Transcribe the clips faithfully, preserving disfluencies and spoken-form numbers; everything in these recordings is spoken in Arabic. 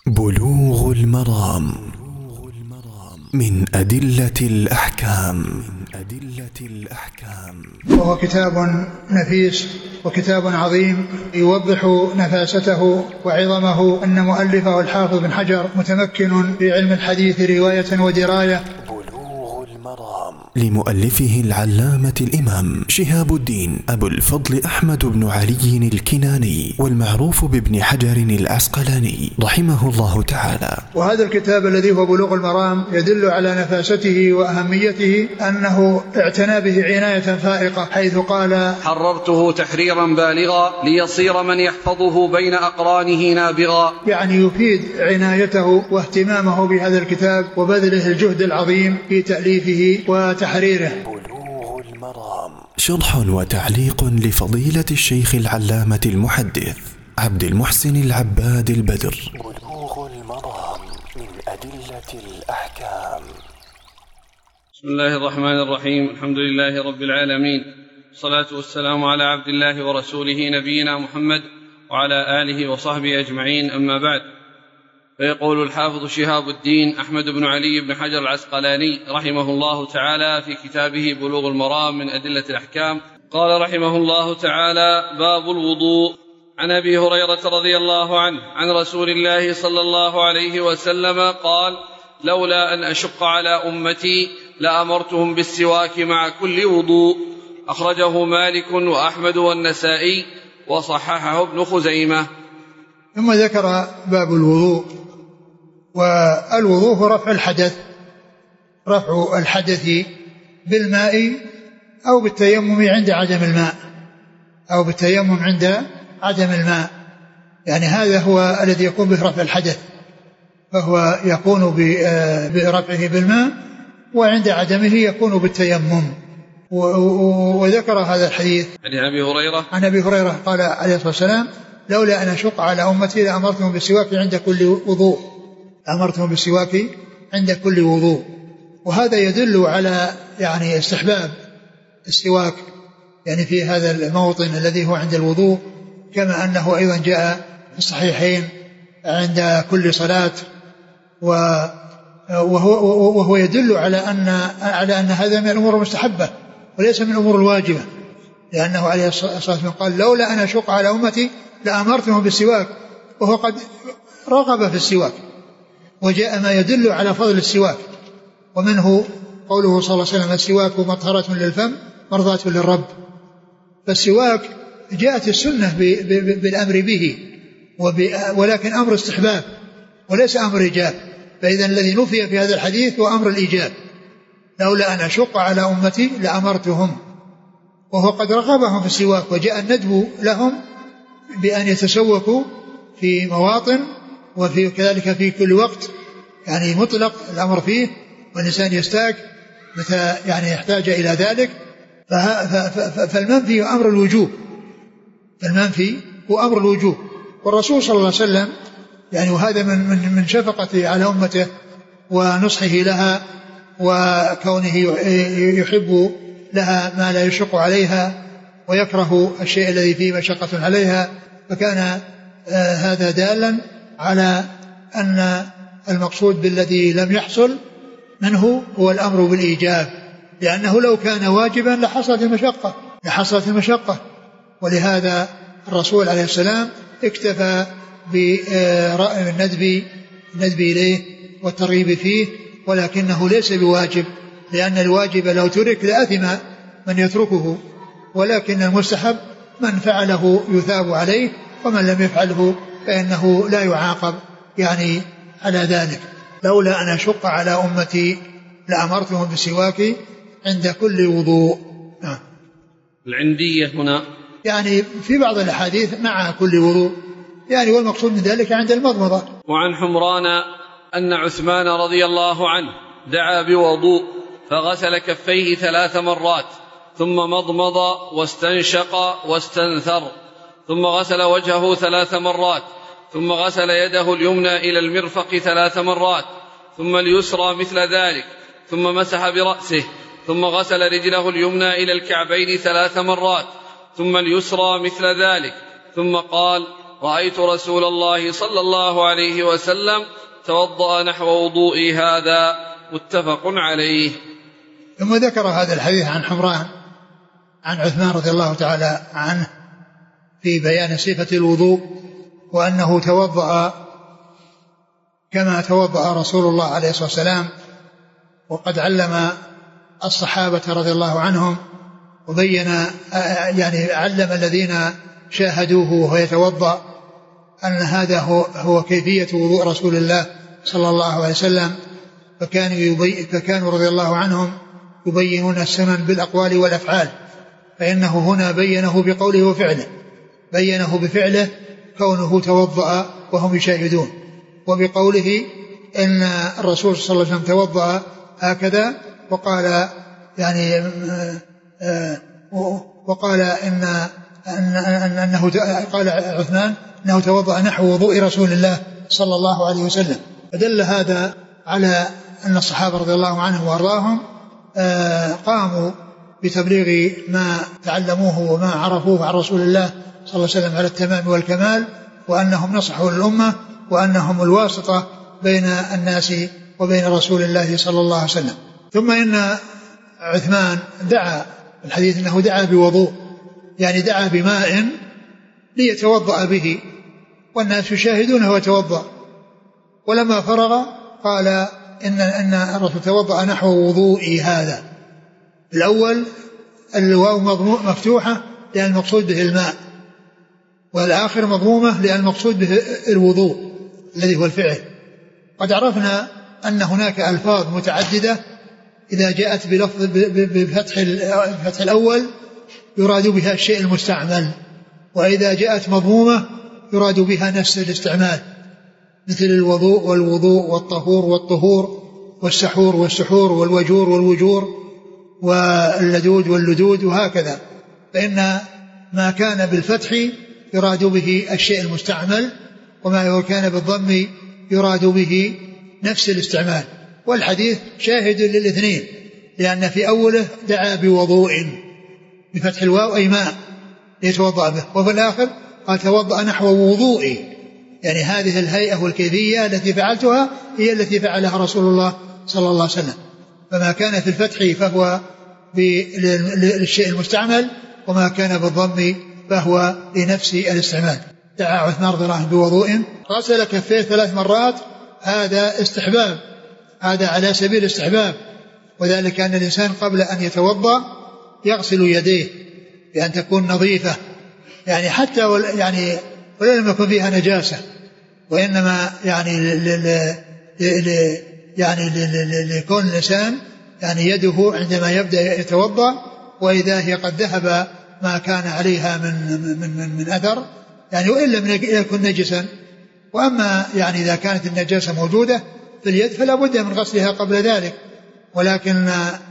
بلوغ المرام من أدلة الأحكام. وهو كتاب نفيس وكتاب عظيم يوضح نفاسته وعظمه. أن مؤلفه الحافظ بن حجر متمكن في علم الحديث رواية ودراية. لمؤلفه العلامة الإمام شهاب الدين أبو الفضل أحمد بن علي الكناني، والمعروف بابن حجر العسقلاني رحمه الله تعالى. وهذا الكتاب الذي هو بلوغ المرام يدل على نفاسته وأهميته، أنه اعتنى به عناية فائقة، حيث قال: حررته تحريرا بالغا ليصير من يحفظه بين أقرانه نابغا. يعني يفيد عنايته واهتمامه بهذا الكتاب وبذله الجهد العظيم في تأليفه وتحريره. بلوغ المرام شرح وتعليق لفضيلة الشيخ العلامة المحدث عبد المحسن العباد البدر. بلوغ المرام من أدلة الأحكام. بسم الله الرحمن الرحيم. الحمد لله رب العالمين، والصلاة والسلام على عبد الله ورسوله نبينا محمد وعلى آله وصحبه أجمعين، أما بعد. فيقول الحافظ شهاب الدين أحمد بن علي بن حجر العسقلاني رحمه الله تعالى في كتابه بلوغ المرام من أدلة الأحكام، قال رحمه الله تعالى: باب الوضوء. عن أبي هريرة رضي الله عنه عن رسول الله صلى الله عليه وسلم قال: لولا أن أشق على أمتي لأمرتهم بالسواك مع كل وضوء. أخرجه مالك وأحمد والنسائي وصححه ابن خزيمة. ثم ذكر باب الوضوء. والوضوء هو رفع الحدث، رفع الحدث بالماء أو بالتيمم عند عدم الماء، أو بالتيمم عند عدم الماء. يعني هذا هو الذي يكون به رفع الحدث، فهو يكون برفعه بالماء، وعند عدمه يكون بالتيمم. وذكر هذا الحديث عن أبي هريرة عن أبي هريرة قال عليه الصلاة والسلام: لولا أن أشق على أمتي لأمرتهم بالسواك عند كل وضوء. أمرتهم بالسواك عند كل وضوء. وهذا يدل على يعني استحباب السواك يعني في هذا الموطن الذي هو عند الوضوء، كما أنه أيضا جاء في الصحيحين عند كل صلاة. وهو, وهو يدل على أن, على أن هذا من الأمور المستحبة وليس من الأمور الواجبة، لأنه عليه الصلاة والسلام قال: لولا أن أشق على أمتي لأمرتهم بالسواك، وهو قد رغب في السواك. وجاء ما يدل على فضل السواك، ومنه قوله صلى الله عليه وسلم: السواك مطهرة للفم مرضاة للرب. فالسواك جاءت السنة بالأمر به، ولكن أمر استحباب وليس أمر إيجاب. فإذا الذي نفي في هذا الحديث هو أمر الإيجاب: لولا أن أشق على أمتي لأمرتهم، وهو قد رغبهم في السواك. وجاء الندب لهم بأن يتسوكوا في مواطن وفي كذلك في كل وقت، يعني مطلق الأمر فيه، والإنسان يستاك متى يعني يحتاج إلى ذلك. فالمنفي أمر الوجوب، فالمنفي هو أمر الوجوب. والرسول صلى الله عليه وسلم يعني وهذا من من من شفقته على أمته ونصحه لها، وكونه يحب لها ما لا يشق عليها ويكره الشيء الذي فيه مشقة عليها، فكان آه هذا دالا على أن المقصود بالذي لم يحصل منه هو الأمر بالإيجاب، لأنه لو كان واجبا لحصلت المشقة لحصلت المشقة ولهذا الرسول عليه السلام اكتفى برأي الندب الندب إليه والترغيب فيه، ولكنه ليس بواجب، لأن الواجب لو ترك لأثم من يتركه، ولكن المستحب من فعله يثاب عليه، ومن لم يفعله فإنه لا يعاقب يعني على ذلك. لولا أن أشق على أمتي لأمرتهم بالسواك عند كل وضوء. آه. العندية هنا يعني في بعض الأحاديث مع كل وضوء، يعني والمقصود من ذلك عند المضمضة. وعن حمران أن عثمان رضي الله عنه دعا بوضوء فغسل كفيه ثلاث مرات، ثم مضمض واستنشق واستنثر، ثم غسل وجهه ثلاث مرات، ثم غسل يده اليمنى إلى المرفق ثلاث مرات، ثم اليسرى مثل ذلك، ثم مسح برأسه، ثم غسل رجله اليمنى إلى الكعبين ثلاث مرات، ثم اليسرى مثل ذلك، ثم قال: رأيت رسول الله صلى الله عليه وسلم توضأ نحو وضوئي هذا، متفق عليه. ثم ذكر هذا الحديث عن حمران عن عثمان رضي الله تعالى عنه في بيان صفة الوضوء، وأنه توضأ كما توضأ رسول الله عليه الصلاة والسلام، وقد علم الصحابة رضي الله عنهم وبين يعني علم الذين شاهدوه وهو يتوضأ أن هذا هو, هو كيفية وضوء رسول الله صلى الله عليه وسلم. فكانوا, يبي فكانوا رضي الله عنهم يبينون السنن بالأقوال والأفعال، فإنه هنا بينه بقوله وفعله، بينه بفعله كونه توضأ وهم يشاهدون، وبقوله إن الرسول صلى الله عليه وسلم توضأ هكذا، وقال يعني وقال إن أنه قال عثمان أنه توضأ نحو وضوء رسول الله صلى الله عليه وسلم. فدل هذا على أن الصحابة رضي الله عنهم وأرضاهم قاموا بتبليغ ما تعلموه وما عرفوه عن رسول الله صلى الله عليه وسلم على التمام والكمال، وأنهم نصحوا للأمة، وأنهم الواسطة بين الناس وبين رسول الله صلى الله عليه وسلم. ثم إن عثمان دعا، الحديث أنه دعا بوضوء، يعني دعا بماء ليتوضأ به، والناس يشاهدونه ويتوضأ، ولما فرغ قال إن, إن الرسول توضأ نحو وضوئي هذا. الأول الواو مفتوحة لأن المقصود به الماء، والآخر مضمومة لأن المقصود به الوضوء الذي هو الفعل. قد عرفنا أن هناك ألفاظ متعددة إذا جاءت بلفظ بفتح الفتح الأول يراد بها الشيء المستعمل، وإذا جاءت مضمومة يراد بها نفس الاستعمال، مثل الوضوء والوضوء والطهور والطهور والسحور والسحور والوجور والوجور واللدود واللدود وهكذا. فإن ما كان بالفتح يراد به الشيء المستعمل، وما كان بالضم يراد به نفس الاستعمال. والحديث شاهد للاثنين، لأن في أوله دعا بوضوء بفتح الواو أي ماء ليتوضأ به، وفي الآخر قال توضأ نحو وضوئي، يعني هذه الهيئة والكيفية التي فعلتها هي التي فعلها رسول الله صلى الله عليه وسلم. فما كان في الفتح فهو للشيء المستعمل، وما كان بالضم فهو لنفس الاستعمال. دعا عثمان رضي الله عنه بوضوء، غسل كفيه ثلاث مرات، هذا استحباب، هذا على سبيل الاستحباب، وذلك أن الإنسان قبل أن يتوضأ يغسل يديه بأن تكون نظيفة، يعني حتى يعني ولا لم يكن فيها نجاسة، وإنما يعني ل ل يعني لكون الإنسان يعني يده عندما يبدأ يتوضأ وإذا هي قد ذهب ما كان عليها من من من, من أثر، يعني وإن لم يكن نجسا. وأما يعني إذا كانت النجاسة موجودة في اليد فلا بد من غسلها قبل ذلك، ولكن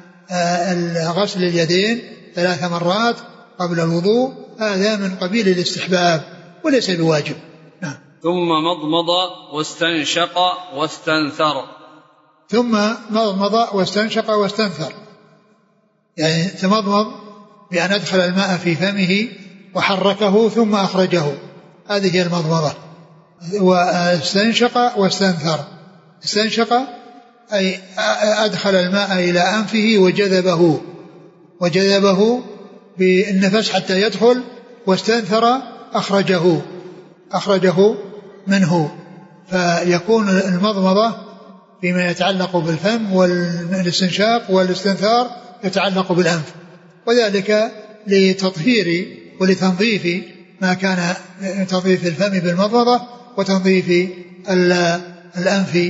غسل اليدين ثلاث مرات قبل الوضوء هذا من قبيل الاستحباب وليس بواجب. نعم. ثم مضمض واستنشق واستنثر. ثم مضمض واستنشق واستنثر، يعني تمضمض بأن أدخل الماء في فمه وحركه ثم أخرجه، هذه هي المضمضة. واستنشق واستنثر، استنشق أي أدخل الماء إلى أنفه وجذبه وجذبه بالنفس حتى يدخل، واستنثر أخرجه أخرجه منه. فيكون المضمضة فيما يتعلق بالفم، والاستنشاق والاستنثار يتعلق بالأنف، وذلك لتطهير ولتنظيف ما كان تنظيف الفم بالمضمضة وتنظيف الأنف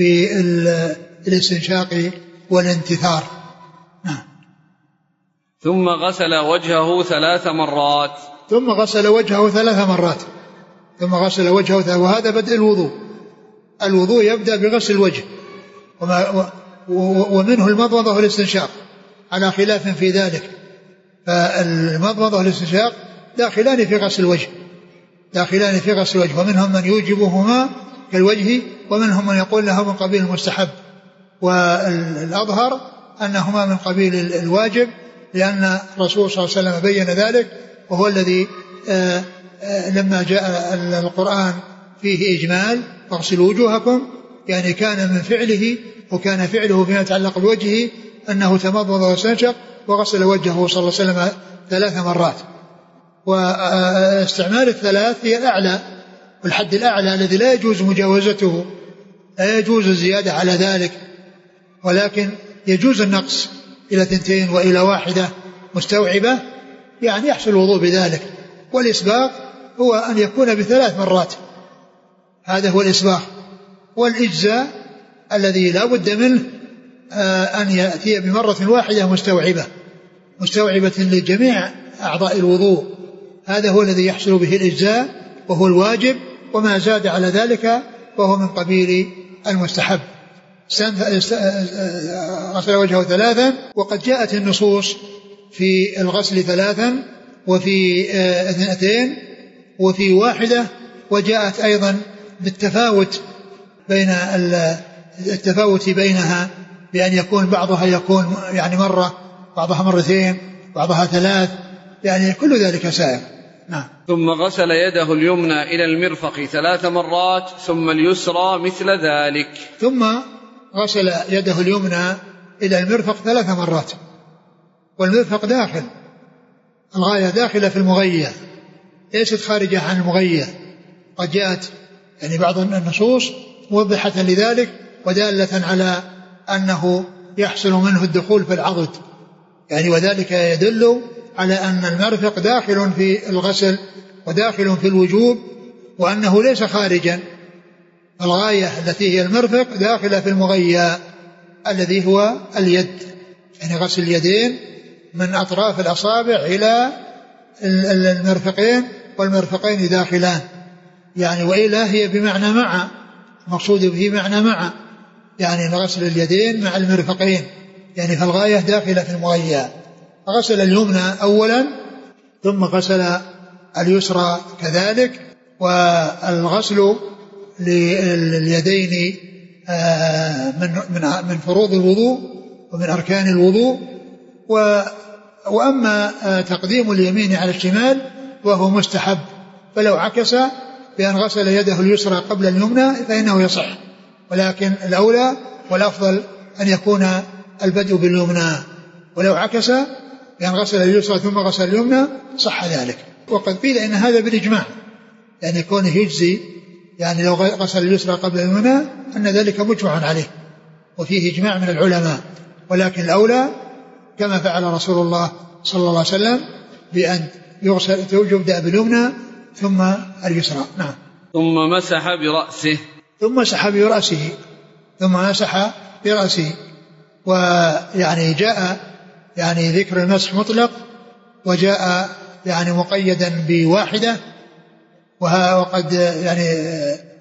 بالاستنشاق والانتثار. نعم. ثم غسل وجهه ثلاث مرات. ثم غسل وجهه ثلاث مرات ثم غسل وجهه ثلاث، وهذا بدء الوضوء. الوضوء يبدأ بغسل الوجه، وما ومنه المضمضة والاستنشاق على خلاف في ذلك، فالمضمضة والاستنشاق داخلان في غسل الوجه داخلان في غسل الوجه ومنهم من يوجبهما كالوجه، ومنهم من يقول له من قبيل المستحب، والأظهر أنهما من قبيل الواجب، لأن الرسول صلى الله عليه وسلم بين ذلك، وهو الذي لما جاء القرآن فيه إجمال فاغسلوا وجوهكم، يعني كان من فعله وكان فعله فيما يتعلق بوجهه أنه تمضمض واستنشق وغسل وجهه صلى الله عليه وسلم ثلاث مرات. واستعمال الثلاث هي الأعلى والحد الأعلى الذي لا يجوز مجاوزته، لا يجوز الزيادة على ذلك، ولكن يجوز النقص إلى ثنتين وإلى واحدة مستوعبة، يعني يحصل الوضوء بذلك. والإسباغ هو أن يكون بثلاث مرات، هذا هو الإسباغ. والإجزاء الذي لا بد منه أن يأتي بمرة واحدة مستوعبة مستوعبة لجميع أعضاء الوضوء، هذا هو الذي يحصل به الإجزاء وهو الواجب، وما زاد على ذلك وهو من قبيل المستحب. غسل وجهه ثلاثا، وقد جاءت النصوص في الغسل ثلاثا وفي اثنتين وفي واحدة، وجاءت أيضا بالتفاوت بين التفاوت بينها، بأن يكون بعضها يكون يعني مرة، بعضها مرتين، بعضها ثلاث، يعني كل ذلك سائر. نعم. ثم غسل يده اليمنى إلى المرفق ثلاث مرات ثم اليسرى مثل ذلك. ثم غسل يده اليمنى إلى المرفق ثلاث مرات، والمرفق داخل، الغاية داخلة في المغية ليست خارجة عن المغية. قد جاءت يعني بعض النصوص موضحة لذلك ودالة على أنه يحصل منه الدخول في العضد، يعني وذلك يدل على أن المرفق داخل في الغسل وداخل في الوجوب، وأنه ليس خارجا. الغاية التي هي المرفق داخلة في المغية الذي هو اليد، يعني غسل اليدين من أطراف الأصابع إلى المرفقين، والمرفقين داخلان، يعني وإلا هي بمعنى مع، مقصود به معنى مع، يعني غسل اليدين مع المرفقين، يعني فالغاية داخلة في المغية. غسل اليمنى أولا ثم غسل اليسرى كذلك. والغسل لليدين من من فروض الوضوء ومن أركان الوضوء. وأما تقديم اليمين على الشمال وهو مستحب، فلو عكس بأن غسل يده اليسرى قبل اليمنى فإنه يصح، ولكن الأولى والأفضل أن يكون البدء باليمنى، ولو عكس بأن غسل اليسرى ثم غسل اليمنى صح ذلك. وقد قيل إن هذا بالإجماع، يعني كونه يجزي، يعني لو غسل اليسرى قبل اليمنى أن ذلك مجمع عليه وفيه إجماع من العلماء، ولكن الأولى كما فعل رسول الله صلى الله عليه وسلم بأن يغسل يبدأ باليمنى ثم اليسرى. نعم. ثم مسح برأسه ثم مسح برأسه ثم مسح برأسه ويعني جاء يعني ذكر المسح مطلق، وجاء يعني مقيدا بواحدة، وقد يعني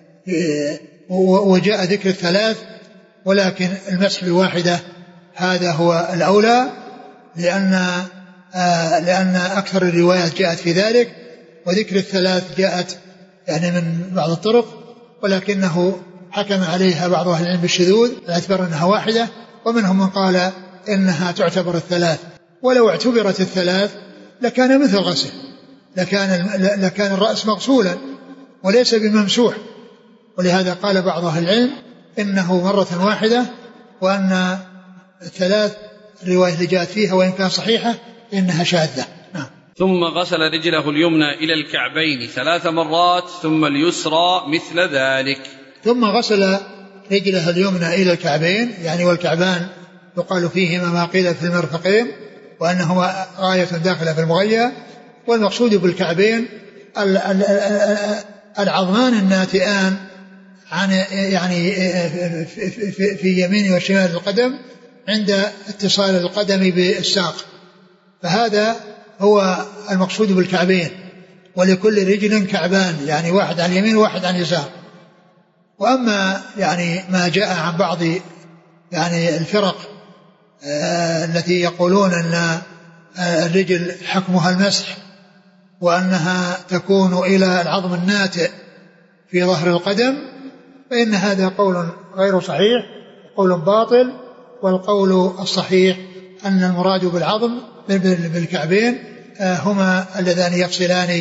وجاء ذكر الثلاث، ولكن المسح بواحدة هذا هو الأولى، لأن لأن أكثر الروايات جاءت في ذلك، وذكر الثلاث جاءت يعني من بعض الطرق، ولكنه حكم عليها بعض أهل العلم بالشذوذ اعتبر أنها واحدة، ومنهم من قال إنها تعتبر الثلاث. ولو اعتبرت الثلاث لكان مثل غسل، لكان لكان الرأس مغسولا وليس بممسوح، ولهذا قال بعض أهل العلم إنه مرة واحدة، وأن الثلاث الرواية اللي جاءت فيها وإن كان صحيحة إنها شاذة. نعم. ثم غسل رجله اليمنى إلى الكعبين ثلاث مرات ثم اليسرى مثل ذلك. ثم غسل رجله اليمنى إلى الكعبين، يعني والكعبان يقال فيهما ما قيل في المرفقين، وأنهما غاية داخلة في المغية. والمقصود بالكعبين العظمان الناتئان عن يعني في يمين وشمال القدم عند اتصال القدم بالساق، فهذا هو المقصود بالكعبين. ولكل رجل كعبان، يعني واحد عن اليمين وواحد عن اليسار. وأما يعني ما جاء عن بعض يعني الفرق آه التي يقولون أن آه الرجل حكمها المسح، وأنها تكون إلى العظم الناتئ في ظهر القدم، فإن هذا قول غير صحيح، قول باطل. والقول الصحيح أن المراد بالعظم بالكعبين آه هما اللذان يفصلان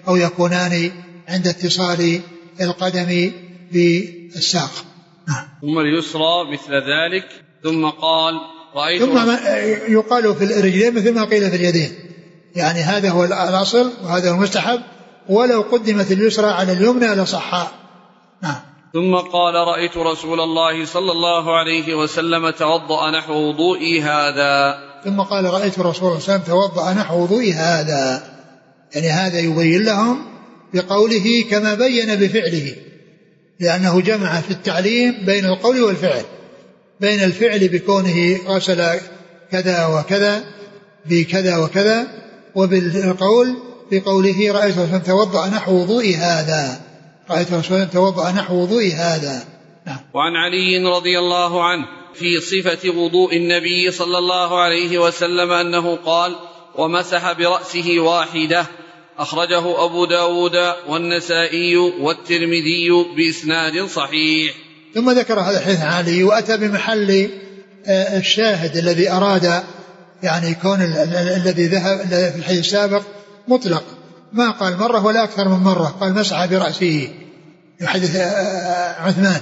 أو يكونان عند اتصال القدم بالساق. ثم اليسرى مثل ذلك. ثم قال رأيت ثم يقال في الرجلين مثل ما قيل في اليدين، يعني هذا هو الأصل وهذا هو المستحب، ولو قدمت اليسرى على اليمنى لصح. نعم. ثم قال رأيت رسول الله صلى الله عليه وسلم توضأ نحو وضوئي هذا. ثم قال رأيت رسول الله صلى الله عليه وسلم توضأ نحو وضوئي هذا، يعني هذا يبين لهم بقوله كما بين بفعله، لأنه جمع في التعليم بين القول والفعل، بين الفعل بكونه غسل كذا وكذا بكذا وكذا، وبالقول بقوله رأيت رسول الله توضأ نحو وضوئي هذا، رأيت رسول الله توضأ نحو وضوئي هذا. نعم. وعن علي رضي الله عنه في صفة وضوء النبي صلى الله عليه وسلم أنه قال ومسح برأسه واحدة، أخرجه أبو داود والنسائي والترمذي بإسناد صحيح. ثم ذكر هذا الحديث عن علي وأتى بمحل الشاهد الذي أراد، يعني كون الذي ذهب في الحديث السابق مطلق، ما قال مرة ولا أكثر من مرة، قال مسح برأسه حديث عثمان.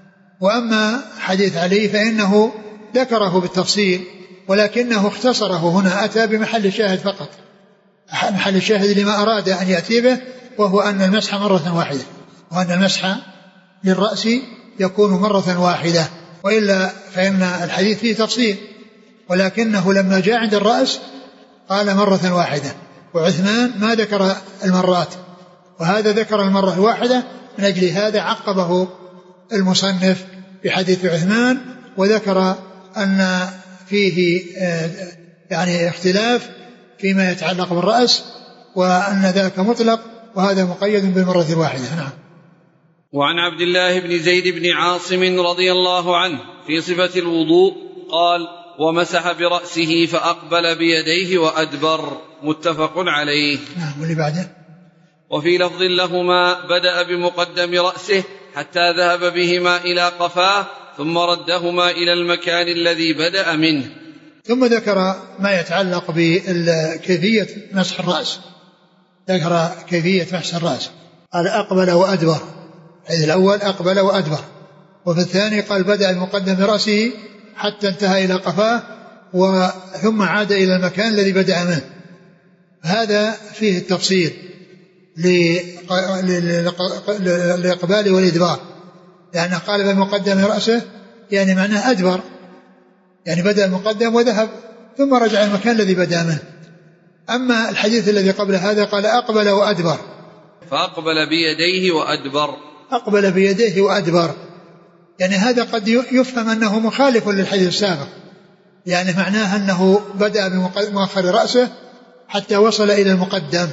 وأما حديث علي فإنه ذكره بالتفصيل ولكنه اختصره هنا، أتى بمحل الشاهد فقط، محل الشاهد لما أراد أن يأتي به، وهو أن المسح مرة واحدة، وأن المسح للرأس يكون مرة واحدة، وإلا فإن الحديث فيه تفصيل، ولكنه لما جاء عند الرأس قال مرة واحدة، وعثمان ما ذكر المرات، وهذا ذكر المرة الواحدة، من أجل هذا عقبه المصنف بحديث عثمان، وذكر أن فيه يعني اختلاف فيما يتعلق بالرأس، وأن ذاك مطلق وهذا مقيد بالمرة الواحدة. نعم. وعن عبد الله بن زيد بن عاصم رضي الله عنه في صفة الوضوء قال ومسح برأسه فأقبل بيديه وأدبر، متفق عليه. نعم. واللي بعده وفي لفظ لهما بدأ بمقدم رأسه حتى ذهب بهما إلى قفاه ثم ردهما إلى المكان الذي بدأ منه. ثم ذكر ما يتعلق بكيفية مسح الرأس، ذكر كيفية مسح الرأس، قال أقبل وأدبر، الحديث الأول أقبل وأدبر، وفي الثاني قال بدأ بمقدم رأسه حتى انتهى إلى قفاه ثم عاد إلى المكان الذي بدأ منه. هذا فيه التفصيل للإقبال والإدبار، لأنه قال بمقدم رأسه يعني معناه أدبر، يعني بدأ المقدم وذهب ثم رجع المكان الذي بدأ منه. أما الحديث الذي قبل هذا قال أقبل وأدبر، فأقبل بيديه وأدبر، أقبل بيديه وأدبر، يعني هذا قد يفهم أنه مخالف للحديث السابق، يعني معناه أنه بدأ بمؤخر رأسه حتى وصل إلى المقدم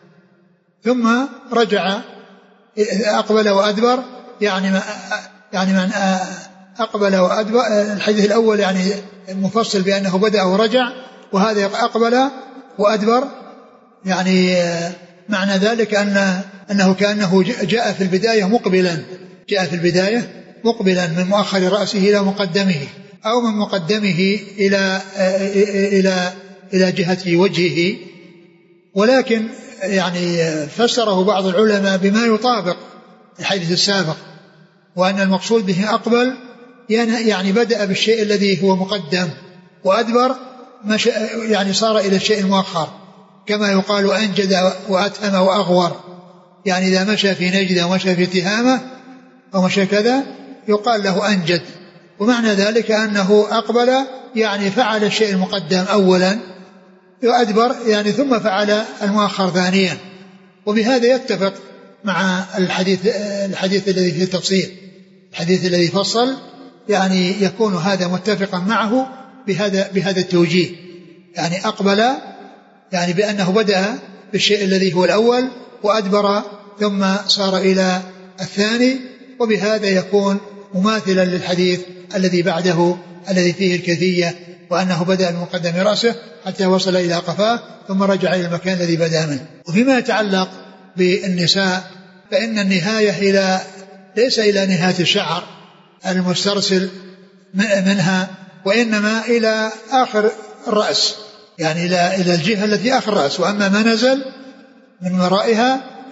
ثم رجع. أقبل وأدبر يعني ما يعني من أقبل وأدبر، الحديث الأول يعني مفصل بأنه بدأ ورجع، وهذا أقبل وأدبر يعني معنى ذلك أن أنه كأنه جاء في البداية مقبلا، جاء في البداية مقبلا من مؤخر رأسه إلى مقدمه، أو من مقدمه إلى إلى إلى جهة وجهه. ولكن يعني فسره بعض العلماء بما يطابق الحديث السابق، وأن المقصود به أقبل يعني بدأ بالشيء الذي هو مقدم، وأدبر يعني صار إلى الشيء المؤخر، كما يقال أنجد وأتهم وأغور، يعني إذا مشى في نجدة ومشى في تهامة ومشى كذا يقال له أنجد، ومعنى ذلك أنه أقبل يعني فعل الشيء المقدم أولا، وأدبر يعني ثم فعل المؤخر ثانيا. وبهذا يتفق مع الحديث الحديث الذي فيه التفصيل، الحديث الذي فصل يعني يكون هذا متفقا معه بهذا بهذا التوجيه، يعني أقبل يعني بأنه بدأ بالشيء الذي هو الأول وأدبر ثم صار إلى الثاني، وبهذا يكون مماثلا للحديث الذي بعده الذي فيه الكيفية، وأنه بدأ بمقدم رأسه حتى وصل إلى قفاه ثم رجع إلى المكان الذي بدأ منه. وفيما يتعلق بالنساء فإن النهاية إلى ليس إلى نهاية الشعر المسترسل منها، وإنما إلى آخر الرأس، يعني إلى إلى الجهة التي آخر الرأس، وأما ما نزل من ورائها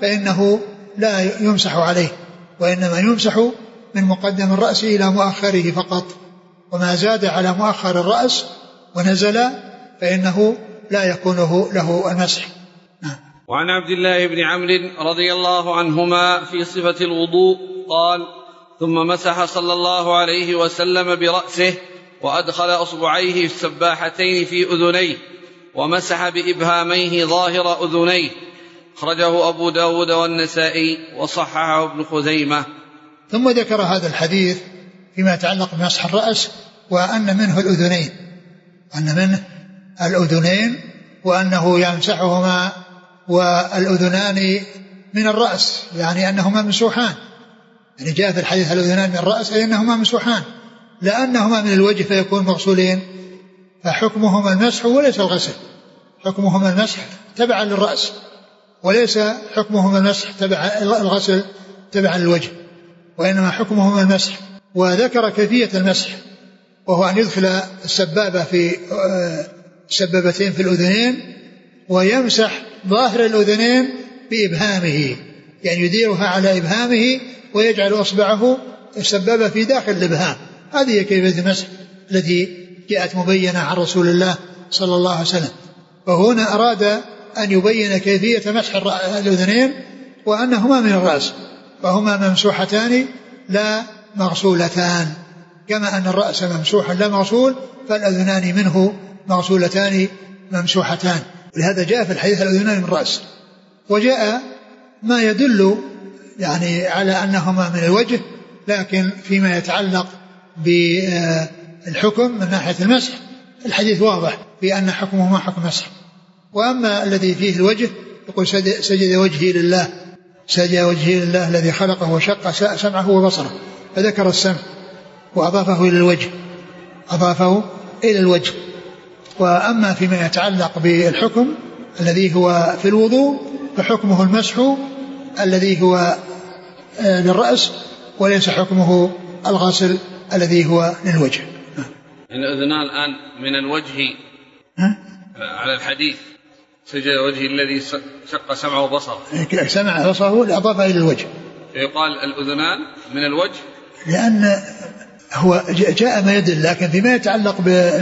فإنه لا يمسح عليه، وإنما يمسح من مقدم الرأس إلى مؤخره فقط، وما زاد على مؤخر الرأس ونزل فإنه لا يكون له المسح. وعن عبد الله بن عمرو رضي الله عنهما في صفة الوضوء قال: ثم مسح صلى الله عليه وسلم برأسه وأدخل أصبعيه السباحتين في أذنيه ومسح بإبهاميه ظاهر أذنيه. أخرجه أبو داود والنسائي وصححه ابن خزيمة. ثم ذكر هذا الحديث فيما يتعلق بمسح الرأس، وأن منه الأذنين، أن منه الأذنين وأنه يمسحهما، والأذنان من الرأس، يعني أنهما مسوحان، يعني جاء في الحديث الأذنان من الرأس أي أنهما مسوحان، لأنهما من الوجه فيكون مغسولين، فحكمهما المسح وليس الغسل، حكمهما المسح تبعا للرأس، وليس حكمهما المسح تبع الغسل تبعا للوجه، وإنما حكمهما المسح. وذكر كيفية المسح، وهو أن يدخل السبابة في السبابتين في الأذنين ويمسح ظاهر الأذنين بإبهامه، يعني يديرها على إبهامه ويجعل أصبعه السبابة في داخل الإبهام. هذه كيفية المسح التي جاءت مبينة عن رسول الله صلى الله عليه وسلم. فهنا أراد أن يبين كيفية مسح الأذنين وأنهما من الرأس، فهما ممسوحتان لا مغسولتان، كما أن الرأس ممسوح لا مغسول، فالأذنان منه مغسولتان ممسوحتان. ولهذا جاء في الحديث الأذنان من الرأس. وجاء ما يدل يعني على أنهما من الوجه، لكن فيما يتعلق بالحكم من ناحية المسح الحديث واضح في أن حكمهما حكم مسح. وأما الذي فيه الوجه يقول سجد وجهي لله، سجد وجهي لله الذي خلقه وشق سمعه وبصره، فذكر السمع وأضافه إلى الوجه، أضافه إلى الوجه. وأما فيما يتعلق بالحكم الذي هو في الوضوء فحكمه المسح الذي هو للرأس، وليس حكمه الغسل الذي هو للوجه. الأذنان الآن من الوجه على الحديث سجد وجهي الذي شق سمعه وبصره، سمع بصره لأضافه إلى الوجه، يقال الأذنان من الوجه لأن هو جاء ما يدل، لكن فيما يتعلق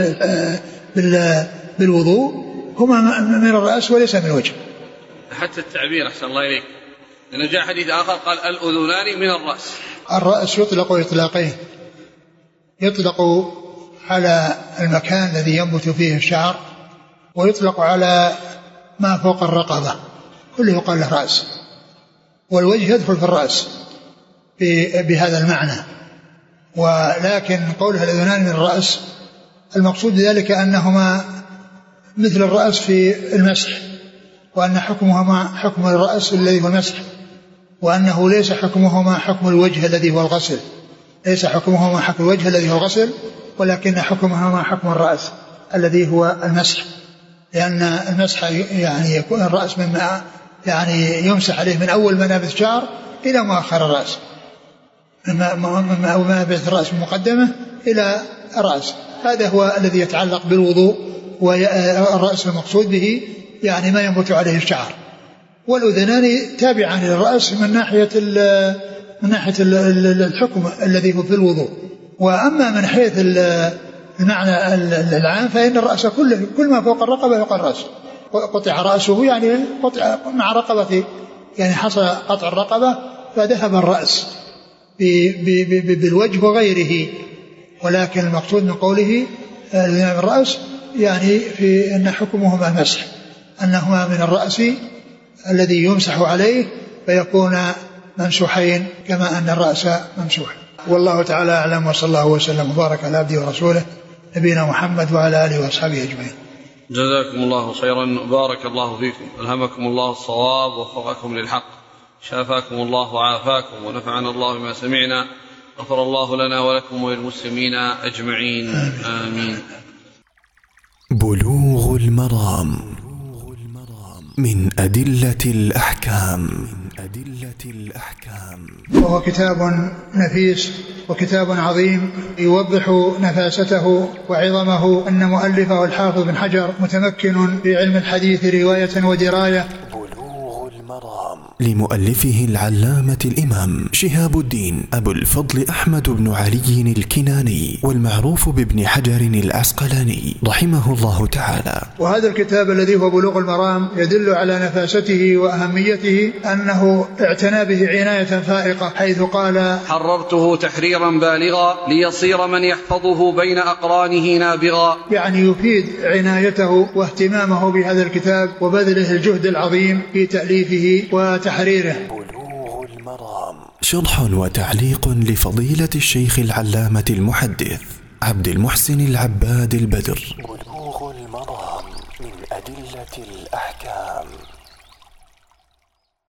بالوضوء هما من الرأس وليس من الوجه. حتى التعبير أحسن الله إليك، لأنه جاء حديث آخر قال الأذنان من الرأس. الرأس يطلق إطلاقين، يطلق على المكان الذي ينبت فيه الشعر، ويطلق على ما فوق الرقبة، كله يقال له رأس، والوجه يدخل في الرأس بهذا المعنى. ولكن قولها الأذنان من الرأس المقصود بذلك أنهما مثل الرأس في المسح، وأن حكمهما حكم الرأس الذي هو المسح، وأنه ليس حكمهما حكم الوجه الذي هو الغسل، ليس حكمهما حكم الوجه الذي هو الغسل، ولكن حكمهما حكم الرأس الذي هو المسح، لأن المسح يعني يكون الرأس مما يعني يمسح عليه من أول منابت الشعر إلى مؤخر الرأس، من أول منابت الرأس من مقدمه إلى الرأس. هذا هو الذي يتعلق بالوضوء، والرأس المقصود به يعني ما ينبت عليه الشعر، والأذنان تابعان للرأس من ناحية من ناحية الحكم الذي هو في الوضوء. وأما من حيث المعنى العام فإن الرأس كله كل ما فوق الرقبة يقال رأس، قطع رأسه يعني قطع مع رقبته، يعني حصل قطع الرقبة فذهب الرأس بالوجه وغيره. ولكن المقصود من قوله الأذنان من الرأس يعني في أن حكمهما المسح، أنهما من الرأس الذي يمسح عليه فيكون ممسوحين كما أن الرأس ممسوح. والله تعالى أعلم، وصلى الله وسلم وبارك على عبده ورسوله نبينا محمد وعلى آله وأصحابه أجمعين. جزاكم الله خيرا، بارك الله فيكم، ألهمكم الله الصواب ووفقكم للحق، شافاكم الله وعافاكم، ونفعنا الله بما سمعنا، غفر الله لنا ولكم وللمسلمين أجمعين، آمين. بلوغ المرام من أدلة الأحكام. وهو كتاب نفيس وكتاب عظيم يوضح نفاسته وعظمه، أن مؤلفه الحافظ بن حجر متمكن في علم الحديث رواية ودراية. بلوغ المرام لمؤلفه العلامة الإمام شهاب الدين أبو الفضل أحمد بن علي الكناني والمعروف بابن حجر العسقلاني رحمه الله تعالى. وهذا الكتاب الذي هو بلوغ المرام يدل على نفاسته وأهميته، أنه اعتنى به عناية فائقة، حيث قال: حررته تحريرا بالغا ليصير من يحفظه بين أقرانه نابغا. يعني يفيد عنايته واهتمامه بهذا الكتاب وبذله الجهد العظيم في تأليفه وتحريره. بلوغ المرام شرح وتعليق لفضيلة الشيخ العلامة المحدث عبد المحسن العباد البدر. بلوغ المرام من أدلة الأحكام.